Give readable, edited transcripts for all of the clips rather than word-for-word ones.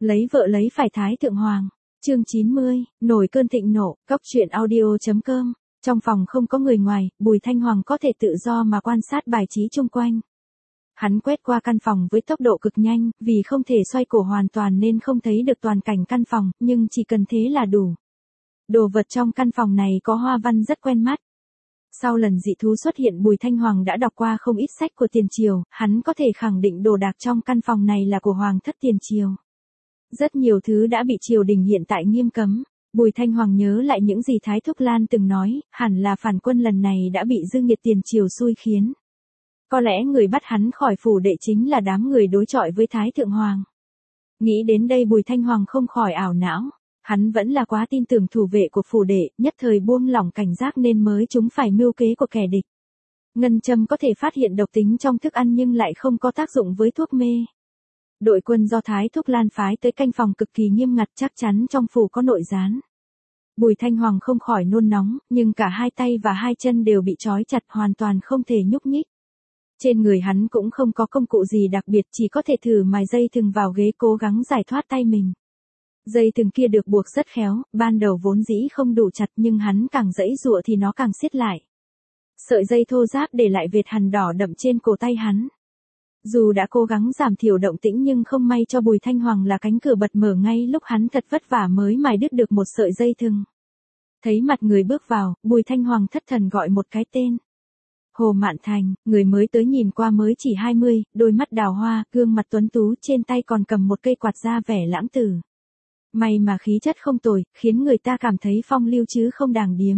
Lấy vợ lấy phải Thái Thượng Hoàng. Chương 90, nổi cơn thịnh nộ, Cóc truyện audio.com. Trong phòng không có người ngoài, Bùi Thanh Hoàng có thể tự do mà quan sát bài trí chung quanh. Hắn quét qua căn phòng với tốc độ cực nhanh, vì không thể xoay cổ hoàn toàn nên không thấy được toàn cảnh căn phòng, nhưng chỉ cần thế là đủ. Đồ vật trong căn phòng này có hoa văn rất quen mắt. Sau lần dị thú xuất hiện, Bùi Thanh Hoàng đã đọc qua không ít sách của tiền triều, hắn có thể khẳng định đồ đạc trong căn phòng này là của hoàng thất tiền triều. Rất nhiều thứ đã bị triều đình hiện tại nghiêm cấm. Bùi Thanh Hoàng nhớ lại những gì Thái Thúc Lan từng nói, hẳn là phản quân lần này đã bị dư nghiệt tiền triều xui khiến. Có lẽ người bắt hắn khỏi phủ đệ chính là đám người đối chọi với Thái Thượng Hoàng. Nghĩ đến đây Bùi Thanh Hoàng không khỏi ảo não. Hắn vẫn là quá tin tưởng thủ vệ của phủ đệ, nhất thời buông lỏng cảnh giác nên mới trúng phải mưu kế của kẻ địch. Ngân châm có thể phát hiện độc tính trong thức ăn nhưng lại không có tác dụng với thuốc mê. Đội quân do Thái Thúc Lan phái tới canh phòng cực kỳ nghiêm ngặt, chắc chắn trong phủ có nội gián. Bùi Thanh Hoàng không khỏi nôn nóng, nhưng cả hai tay và hai chân đều bị trói chặt, hoàn toàn không thể nhúc nhích. Trên người hắn cũng không có công cụ gì đặc biệt, chỉ có thể thử mài dây thừng vào ghế cố gắng giải thoát tay mình. Dây thừng kia được buộc rất khéo, ban đầu vốn dĩ không đủ chặt nhưng hắn càng giãy giụa thì nó càng siết lại. Sợi dây thô ráp để lại vệt hằn đỏ đậm trên cổ tay hắn. Dù đã cố gắng giảm thiểu động tĩnh nhưng không may cho Bùi Thanh Hoàng là cánh cửa bật mở ngay lúc hắn thật vất vả mới mài đứt được một sợi dây thừng. Thấy mặt người bước vào, Bùi Thanh Hoàng thất thần gọi một cái tên. Hồ Mạn Thành, người mới tới nhìn qua mới chỉ 20, đôi mắt đào hoa, gương mặt tuấn tú, trên tay còn cầm một cây quạt ra vẻ lãng tử. May mà khí chất không tồi, khiến người ta cảm thấy phong lưu chứ không đàng điếm.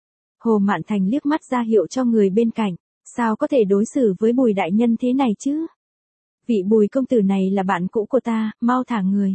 Hồ Mạn Thành liếc mắt ra hiệu cho người bên cạnh, sao có thể đối xử với Bùi đại nhân thế này chứ? Vị Bùi công tử này là bạn cũ của ta, mau thả người.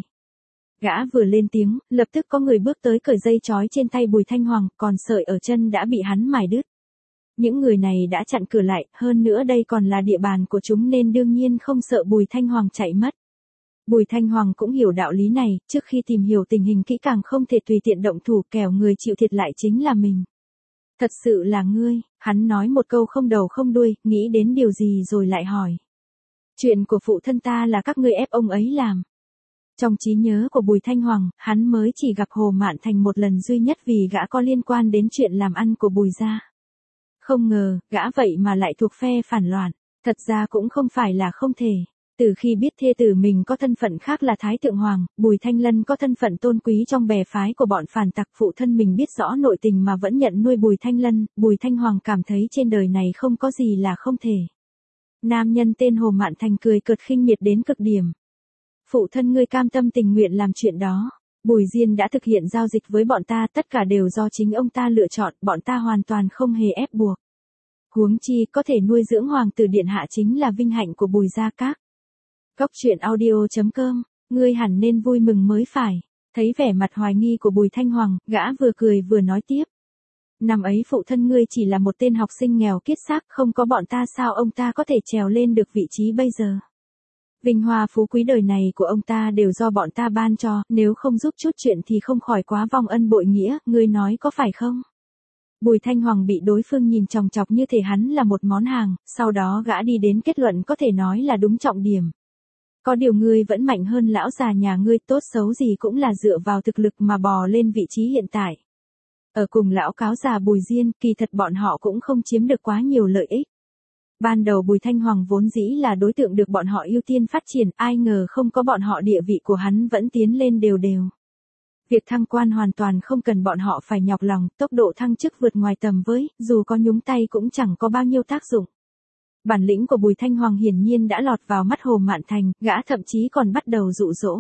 Gã vừa lên tiếng, lập tức có người bước tới cởi dây trói trên tay Bùi Thanh Hoàng, còn sợi ở chân đã bị hắn mài đứt. Những người này đã chặn cửa lại, hơn nữa đây còn là địa bàn của chúng nên đương nhiên không sợ Bùi Thanh Hoàng chạy mất. Bùi Thanh Hoàng cũng hiểu đạo lý này, trước khi tìm hiểu tình hình kỹ càng không thể tùy tiện động thủ, kẻo người chịu thiệt lại chính là mình. Thật sự là ngươi, hắn nói một câu không đầu không đuôi, nghĩ đến điều gì rồi lại hỏi. Chuyện của phụ thân ta là các ngươi ép ông ấy làm. Trong trí nhớ của Bùi Thanh Hoàng, hắn mới chỉ gặp Hồ Mạn Thành một lần duy nhất vì gã có liên quan đến chuyện làm ăn của Bùi gia. Không ngờ, gã vậy mà lại thuộc phe phản loạn, thật ra cũng không phải là không thể. Từ khi biết thê tử mình có thân phận khác là Thái Thượng Hoàng, Bùi Thanh Lân có thân phận tôn quý trong bè phái của bọn phản tặc, phụ thân mình biết rõ nội tình mà vẫn nhận nuôi Bùi Thanh Lân, Bùi Thanh Hoàng cảm thấy trên đời này không có gì là không thể. Nam nhân tên Hồ Mạn Thành cười cợt khinh miệt đến cực điểm. Phụ thân ngươi cam tâm tình nguyện làm chuyện đó. Bùi Diên đã thực hiện giao dịch với bọn ta, tất cả đều do chính ông ta lựa chọn, bọn ta hoàn toàn không hề ép buộc. Huống chi có thể nuôi dưỡng hoàng tử điện hạ chính là vinh hạnh của Bùi gia các. Cóc truyện audio.com, ngươi hẳn nên vui mừng mới phải. Thấy vẻ mặt hoài nghi của Bùi Thanh Hoàng, gã vừa cười vừa nói tiếp. Năm ấy phụ thân ngươi chỉ là một tên học sinh nghèo kiết xác, không có bọn ta sao ông ta có thể trèo lên được vị trí bây giờ. Vinh hoa phú quý đời này của ông ta đều do bọn ta ban cho, nếu không giúp chút chuyện thì không khỏi quá vong ân bội nghĩa, ngươi nói có phải không? Bùi Thanh Hoàng bị đối phương nhìn chòng chọc như thể hắn là một món hàng, sau đó gã đi đến kết luận có thể nói là đúng trọng điểm. Có điều ngươi vẫn mạnh hơn lão già nhà ngươi, tốt xấu gì cũng là dựa vào thực lực mà bò lên vị trí hiện tại. Ở cùng lão cáo già Bùi Diên, kỳ thật bọn họ cũng không chiếm được quá nhiều lợi ích. Ban đầu Bùi Thanh Hoàng vốn dĩ là đối tượng được bọn họ ưu tiên phát triển, ai ngờ không có bọn họ địa vị của hắn vẫn tiến lên đều đều. Việc thăng quan hoàn toàn không cần bọn họ phải nhọc lòng, tốc độ thăng chức vượt ngoài tầm với, dù có nhúng tay cũng chẳng có bao nhiêu tác dụng. Bản lĩnh của Bùi Thanh Hoàng hiển nhiên đã lọt vào mắt Hồ Mạn Thành, gã thậm chí còn bắt đầu dụ dỗ.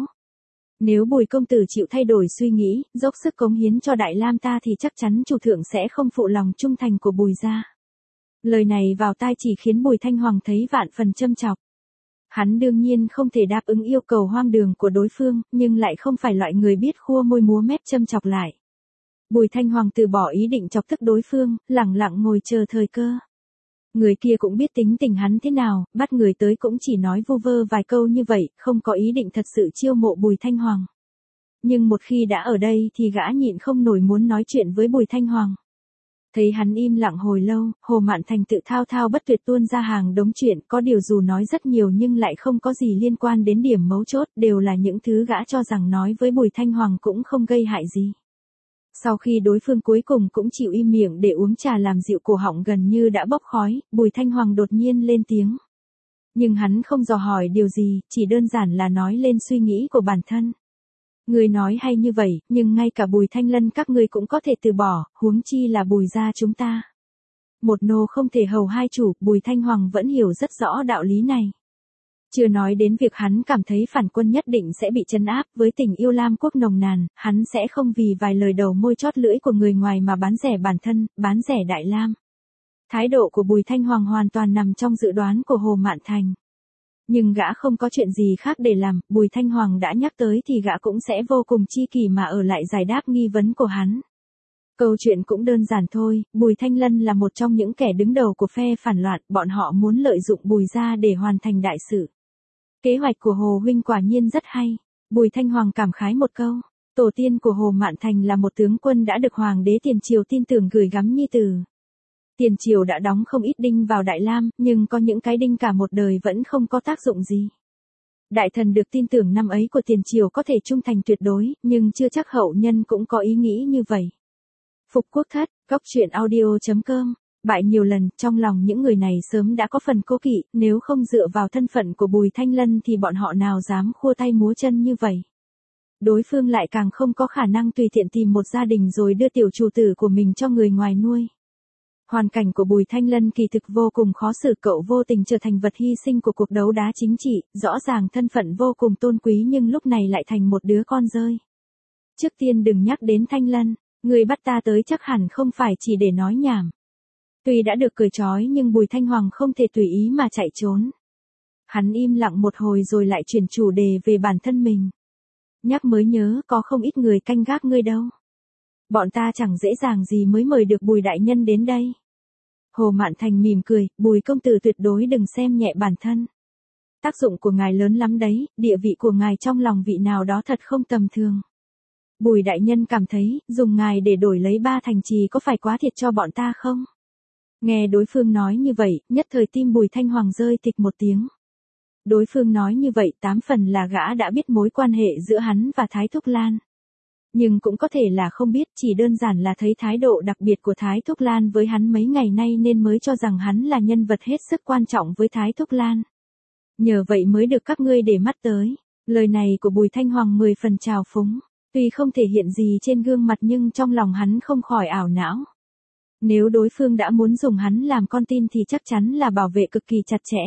Nếu Bùi công tử chịu thay đổi suy nghĩ, dốc sức cống hiến cho Đại Lam ta thì chắc chắn chủ thượng sẽ không phụ lòng trung thành của Bùi gia. Lời này vào tai chỉ khiến Bùi Thanh Hoàng thấy vạn phần châm chọc. Hắn đương nhiên không thể đáp ứng yêu cầu hoang đường của đối phương, nhưng lại không phải loại người biết khua môi múa mép châm chọc lại. Bùi Thanh Hoàng từ bỏ ý định chọc tức đối phương, lẳng lặng ngồi chờ thời cơ. Người kia cũng biết tính tình hắn thế nào, bắt người tới cũng chỉ nói vu vơ vài câu như vậy, không có ý định thật sự chiêu mộ Bùi Thanh Hoàng. Nhưng một khi đã ở đây thì gã nhịn không nổi muốn nói chuyện với Bùi Thanh Hoàng. Thấy hắn im lặng hồi lâu, Hồ Mạn Thành tự thao thao bất tuyệt tuôn ra hàng đống chuyện, có điều dù nói rất nhiều nhưng lại không có gì liên quan đến điểm mấu chốt, đều là những thứ gã cho rằng nói với Bùi Thanh Hoàng cũng không gây hại gì. Sau khi đối phương cuối cùng cũng chịu im miệng để uống trà làm dịu cổ họng gần như đã bốc khói, Bùi Thanh Hoàng đột nhiên lên tiếng. Nhưng hắn không dò hỏi điều gì, chỉ đơn giản là nói lên suy nghĩ của bản thân. Ngươi nói hay như vậy, nhưng ngay cả Bùi Thanh Lân các ngươi cũng có thể từ bỏ, huống chi là Bùi gia chúng ta. Một nô không thể hầu hai chủ, Bùi Thanh Hoàng vẫn hiểu rất rõ đạo lý này. Chưa nói đến việc hắn cảm thấy phản quân nhất định sẽ bị trấn áp, với tình yêu Lam quốc nồng nàn, hắn sẽ không vì vài lời đầu môi chót lưỡi của người ngoài mà bán rẻ bản thân, bán rẻ Đại Lam. Thái độ của Bùi Thanh Hoàng hoàn toàn nằm trong dự đoán của Hồ Mạn Thành. Nhưng gã không có chuyện gì khác để làm, Bùi Thanh Hoàng đã nhắc tới thì gã cũng sẽ vô cùng chi kỷ mà ở lại giải đáp nghi vấn của hắn. Câu chuyện cũng đơn giản thôi, Bùi Thanh Lân là một trong những kẻ đứng đầu của phe phản loạn, bọn họ muốn lợi dụng Bùi gia để hoàn thành đại sự. Kế hoạch của Hồ huynh quả nhiên rất hay. Bùi Thanh Hoàng cảm khái một câu, tổ tiên của Hồ Mạn Thành là một tướng quân đã được Hoàng đế Tiền Triều tin tưởng gửi gắm nhi tử. Tiền Triều đã đóng không ít đinh vào Đại Lam, nhưng có những cái đinh cả một đời vẫn không có tác dụng gì. Đại thần được tin tưởng năm ấy của Tiền Triều có thể trung thành tuyệt đối, nhưng chưa chắc hậu nhân cũng có ý nghĩ như vậy. Phục Quốc Thất, Góc Truyện Audio.com. Bại nhiều lần, trong lòng những người này sớm đã có phần cố kỵ, nếu không dựa vào thân phận của Bùi Thanh Lân thì bọn họ nào dám khua tay múa chân như vậy. Đối phương lại càng không có khả năng tùy tiện tìm một gia đình rồi đưa tiểu chủ tử của mình cho người ngoài nuôi. Hoàn cảnh của Bùi Thanh Lân kỳ thực vô cùng khó xử, cậu vô tình trở thành vật hy sinh của cuộc đấu đá chính trị, rõ ràng thân phận vô cùng tôn quý nhưng lúc này lại thành một đứa con rơi. Trước tiên đừng nhắc đến Thanh Lân, người bắt ta tới chắc hẳn không phải chỉ để nói nhảm. Tuy đã được cười trói nhưng Bùi Thanh Hoàng không thể tùy ý mà chạy trốn. Hắn im lặng một hồi rồi lại chuyển chủ đề về bản thân mình. Nhắc mới nhớ có không ít người canh gác ngươi đâu. Bọn ta chẳng dễ dàng gì mới mời được Bùi đại nhân đến đây. Hồ Mạn Thành mỉm cười, Bùi công tử tuyệt đối đừng xem nhẹ bản thân. Tác dụng của ngài lớn lắm đấy, địa vị của ngài trong lòng vị nào đó thật không tầm thường. Bùi đại nhân cảm thấy, dùng ngài để đổi lấy 3 thành trì có phải quá thiệt cho bọn ta không? Nghe đối phương nói như vậy, nhất thời tim Bùi Thanh Hoàng rơi tịch một tiếng. Đối phương nói như vậy 8 phần là gã đã biết mối quan hệ giữa hắn và Thái Thúc Lan. Nhưng cũng có thể là không biết, chỉ đơn giản là thấy thái độ đặc biệt của Thái Thúc Lan với hắn mấy ngày nay nên mới cho rằng hắn là nhân vật hết sức quan trọng với Thái Thúc Lan. Nhờ vậy mới được các ngươi để mắt tới. Lời này của Bùi Thanh Hoàng 10 phần trào phúng, tuy không thể hiện gì trên gương mặt nhưng trong lòng hắn không khỏi ảo não. Nếu đối phương đã muốn dùng hắn làm con tin thì chắc chắn là bảo vệ cực kỳ chặt chẽ.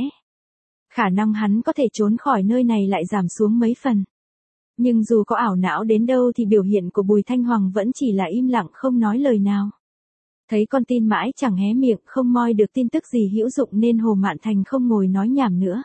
Khả năng hắn có thể trốn khỏi nơi này lại giảm xuống mấy phần. Nhưng dù có ảo não đến đâu thì biểu hiện của Bùi Thanh Hoàng vẫn chỉ là im lặng không nói lời nào. Thấy con tin mãi chẳng hé miệng, không moi được tin tức gì hữu dụng nên Hồ Mạn Thành không ngồi nói nhảm nữa.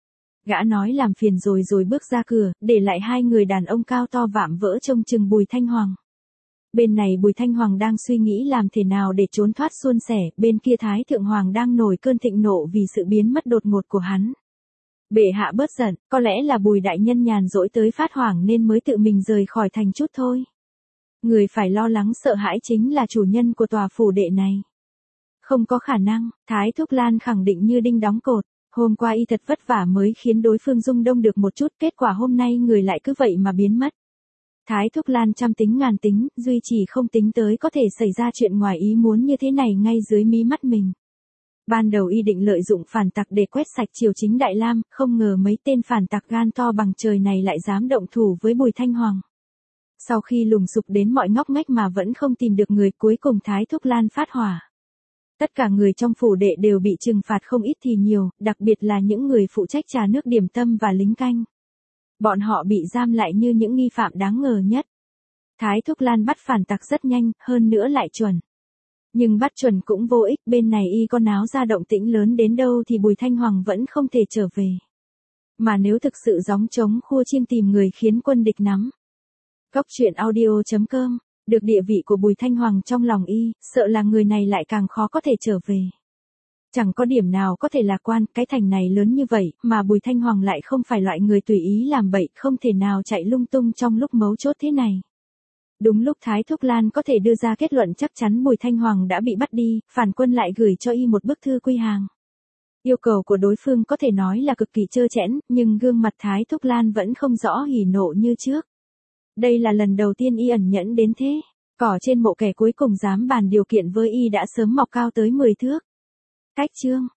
Gã nói làm phiền rồi bước ra cửa, để lại 2 người đàn ông cao to vạm vỡ trông chừng Bùi Thanh Hoàng. Bên này Bùi Thanh Hoàng đang suy nghĩ làm thế nào để trốn thoát suôn sẻ, bên kia Thái Thượng Hoàng đang nổi cơn thịnh nộ vì sự biến mất đột ngột của hắn. Bệ hạ bớt giận, có lẽ là Bùi đại nhân nhàn rỗi tới phát hoảng nên mới tự mình rời khỏi thành chút thôi. Người phải lo lắng sợ hãi chính là chủ nhân của tòa phủ đệ này. Không có khả năng, Thái Thúc Lan khẳng định như đinh đóng cột. Hôm qua y thật vất vả mới khiến đối phương rung đông được một chút, kết quả hôm nay người lại cứ vậy mà biến mất. Thái Thúc Lan trăm tính ngàn tính, duy chỉ không tính tới có thể xảy ra chuyện ngoài ý muốn như thế này ngay dưới mí mắt mình. Ban đầu y định lợi dụng phản tặc để quét sạch triều chính Đại Lam, không ngờ mấy tên phản tặc gan to bằng trời này lại dám động thủ với Bùi Thanh Hoàng. Sau khi lùng sục đến mọi ngóc ngách mà vẫn không tìm được người, cuối cùng Thái Thúc Lan phát hỏa. Tất cả người trong phủ đệ đều bị trừng phạt không ít thì nhiều, đặc biệt là những người phụ trách trà nước điểm tâm và lính canh. Bọn họ bị giam lại như những nghi phạm đáng ngờ nhất. Thái Thúc Lan bắt phản tặc rất nhanh, hơn nữa lại chuẩn. Nhưng bắt chuẩn cũng vô ích, bên này y có náo ra động tĩnh lớn đến đâu thì Bùi Thanh Hoàng vẫn không thể trở về. Mà nếu thực sự gióng trống khua chiêng tìm người khiến quân địch nắm. Góc Truyện Audio.com, được địa vị của Bùi Thanh Hoàng trong lòng y, sợ là người này lại càng khó có thể trở về. Chẳng có điểm nào có thể lạc quan, cái thành này lớn như vậy, mà Bùi Thanh Hoàng lại không phải loại người tùy ý làm bậy, không thể nào chạy lung tung trong lúc mấu chốt thế này. Đúng lúc Thái Thúc Lan có thể đưa ra kết luận chắc chắn Bùi Thanh Hoàng đã bị bắt đi, Phản Quân lại gửi cho y một bức thư quy hàng. Yêu cầu của đối phương có thể nói là cực kỳ trơ trẽn, nhưng gương mặt Thái Thúc Lan vẫn không rõ hỉ nộ như trước. Đây là lần đầu tiên y ẩn nhẫn đến thế. Cỏ trên mộ kẻ cuối cùng dám bàn điều kiện với y đã sớm mọc cao tới 10 thước. Cách chương